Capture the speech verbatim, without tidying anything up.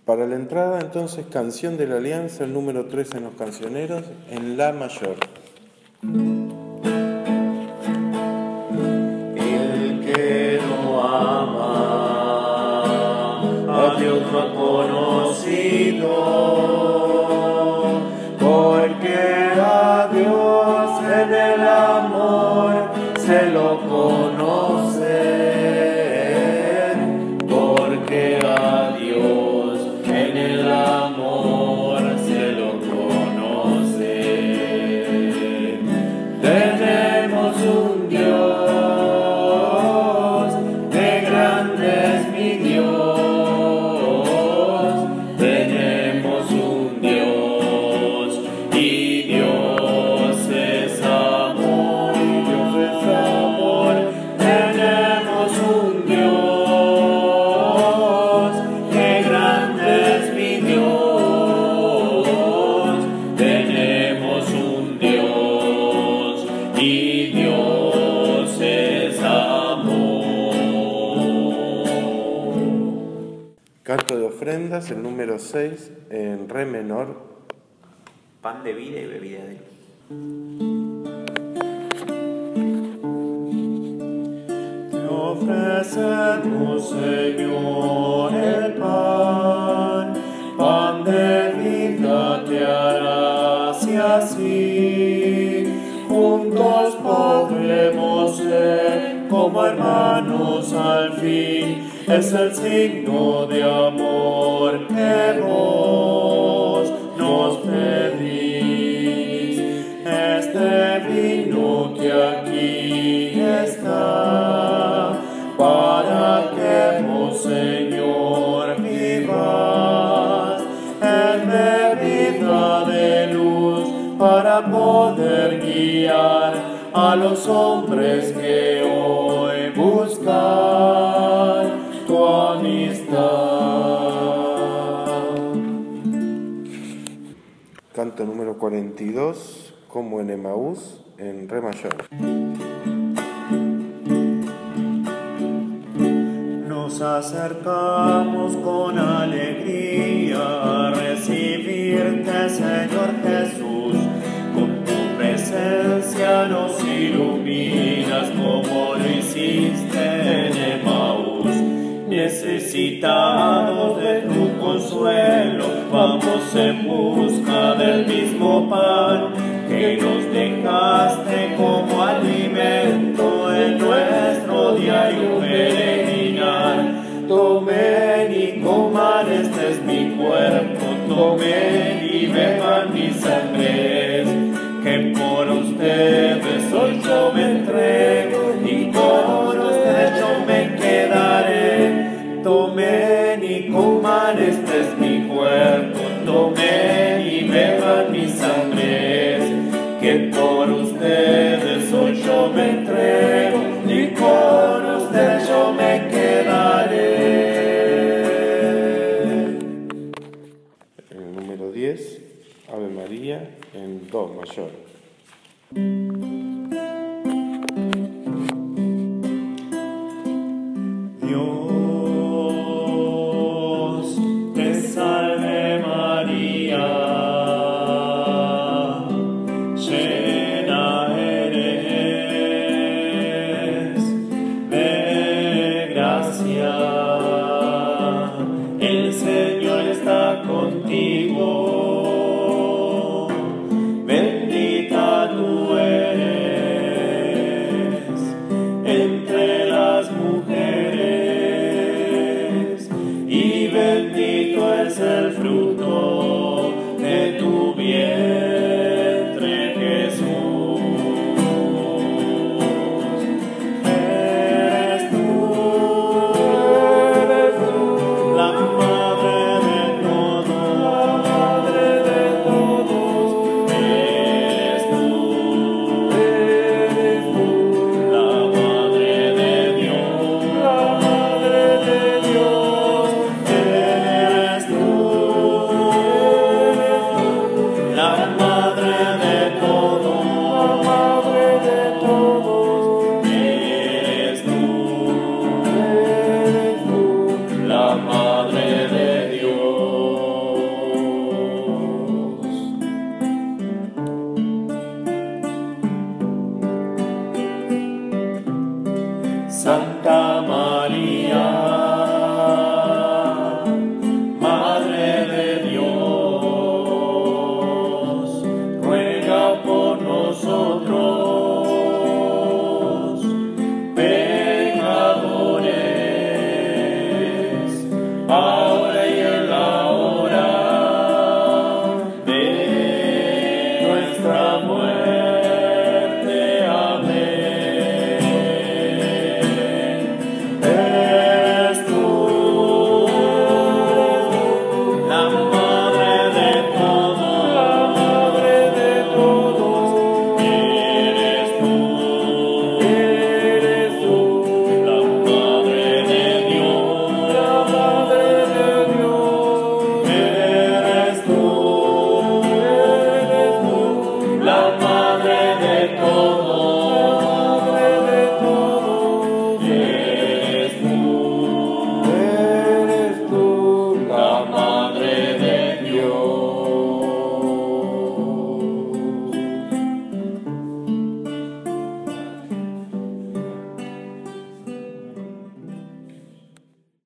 Para la entrada, entonces, Canción de la Alianza, el número tres en los cancioneros, en La mayor. El que no ama a Dios no ha conocido, porque a Dios en el amor se lo conoce, porque a Dios en el amor se lo conoce. Tenemos un Dios, de grande es mi Dios. Tenemos un Dios y Dios es amor, y Dios es amor. Tenemos un Dios, de grande es mi Dios. Tenemos un Dios y Dios es amor. Canto de ofrendas, el número seis, en re menor. Pan de vida y bebida de luz. Te ofrecemos, Señor, el pan, pan de vida te harás y así juntos podremos ser como hermanos al fin. Es el signo de amor que vos nos pedís. Este vino que aquí está, para que vos, Señor, vivas, es bebida de luz para poder guiar a los hombres que hoy buscan tu amistad. Canto número cuarenta y dos, como en Emaús, en re mayor. Nos acercamos con alegría a recibirte, Señor Jesús. Con tu presencia nos iluminas como lo hiciste en Emaús. Necesitados de tu consuelo, vamos en busca del mismo pan que nos dejaste como alimento en nuestro diario peregrinar. Tomen y coman, este es mi cuerpo, tomen y beban mi sangre, que por ustedes hoy yo me entrego y con ustedes yo me quedaré. Tomen y coman, este es mi cuerpo, tomen y beban mi sangre, que por ustedes hoy yo me entrego y con ustedes yo me quedaré. El número diez, Ave María, en do mayor. Dios te salve María, llena eres de gracia, el Señor está contigo, bendita tú eres entre las mujeres, y bendito es el fruto de tu vientre, Jesús. Eres tú, eres tú, la madre de todos, la madre de todos. Eres tú, eres tú, la madre de Dios, la madre de Dios. Eres tú, la madre de todo